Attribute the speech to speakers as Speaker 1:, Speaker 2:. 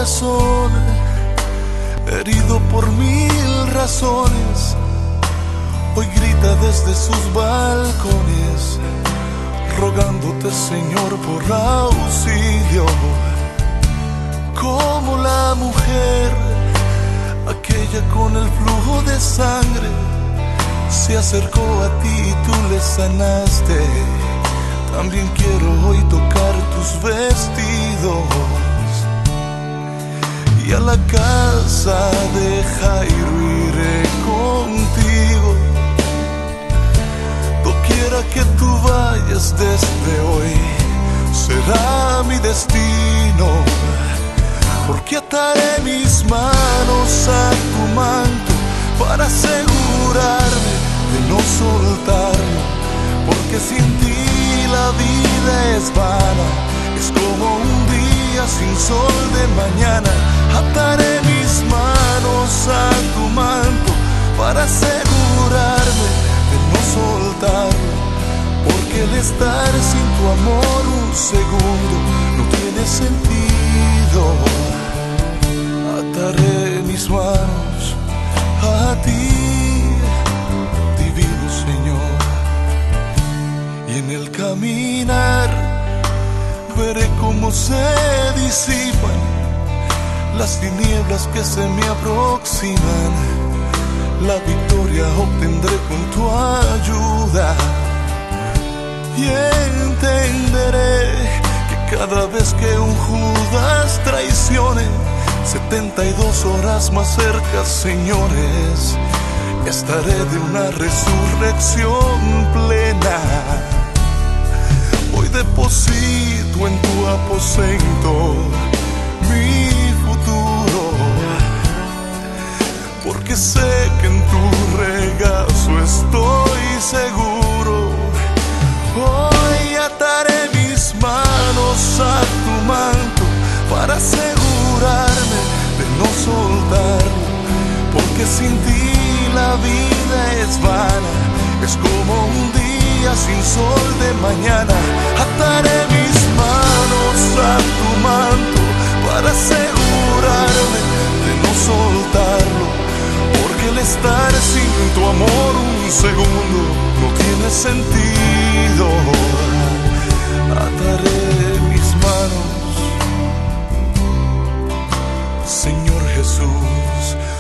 Speaker 1: corazón, herido por mil razones, hoy grita desde sus balcones, rogándote, Señor, por auxilio. Como la mujer, aquella con el flujo de sangre, se acercó a ti y tú le sanaste. También quiero hoy tocar tus vestidos y a la casa de Jairo iré contigo. Doquiera que tú vayas desde hoy, será mi destino, porque ataré mis manos a tu manto para asegurarme de no soltarlo, porque sin ti la vida es vana, es como un día sin sol de mañana. Ataré mis manos a tu manto para asegurarme de no soltarlo, porque el estar sin tu amor un segundo no tiene sentido. Ataré mis manos a ti, divino Señor, y en el caminar veré cómo se disipan las tinieblas que se me aproximan. La victoria obtendré con tu ayuda y entenderé que cada vez que un Judas traicione, 72 horas más cerca, señores, estaré de una resurrección plena. Hoy deposito en tu aposento mi futuro, porque sé que en tu regazo estoy seguro. Hoy ataré mis manos a tu manto para asegurarme de no soltarlo, porque sin ti la vida es vana, es como un día sin sol de mañana. Ataré mis manos a tu manto para asegurarme de no soltarlo, porque el estar sin tu amor un segundo no tiene sentido. Ataré mis manos, Señor Jesús,